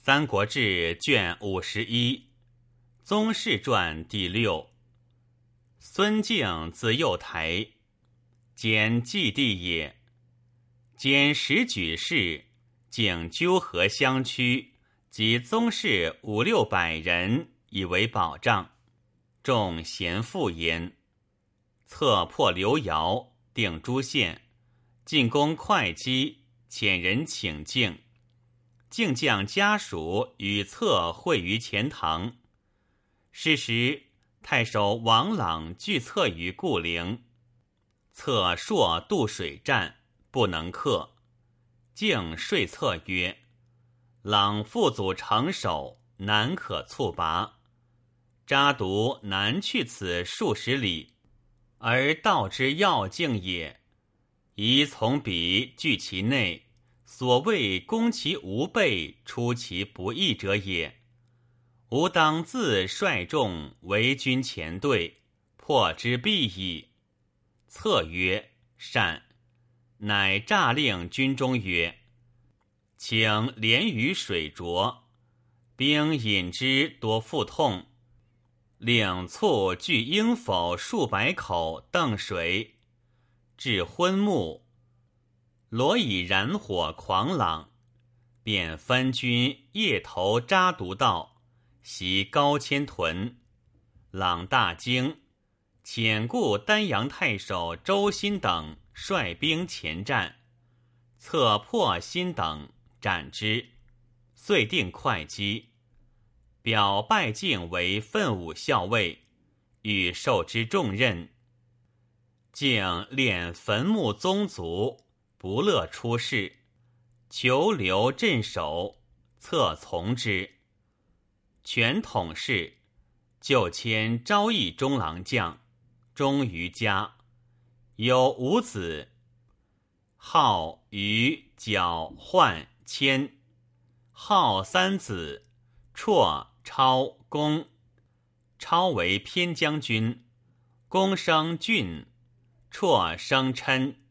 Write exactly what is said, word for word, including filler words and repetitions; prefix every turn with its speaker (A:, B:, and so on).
A: 三国志》卷五十一，宗室传第六。孙敬字幼台，兼祭地也。兼时举事，竟纠合乡区及宗室五六百人，以为保障。众贤妇焉。策破刘繇，定诸县，进攻会稽，遣人请敬。敬将家属与策会于钱塘。是时太守王朗拒策于固陵，策朔渡水战，不能克。敬说策曰：朗父祖成守，难可猝拔。扎毒难去此数十里，而道之要境也。宜从彼据其内，所谓攻其无备，出其不意者也。吾当自率众为军前队，破之必矣。策曰：善。乃诈令军中曰：请连于水浊，兵饮之多腹痛，令卒聚鹰否数百口邓水，至昏暮，罗以燃火狂朗，便分军夜投扎毒道，袭高千屯。朗大惊，遣故丹阳太守周新等率兵前战，策破新等，斩之，遂定会稽。表拜敬为奋武校尉，欲授之重任。敬恋坟墓宗族，不乐出仕，求留镇守，策从之。权统事，就迁昭义中郎将，忠于家。有五子，号、虞、矫、焕、谦。号三子，绰、超、公。超为偏将军，公生俊，绰生琛。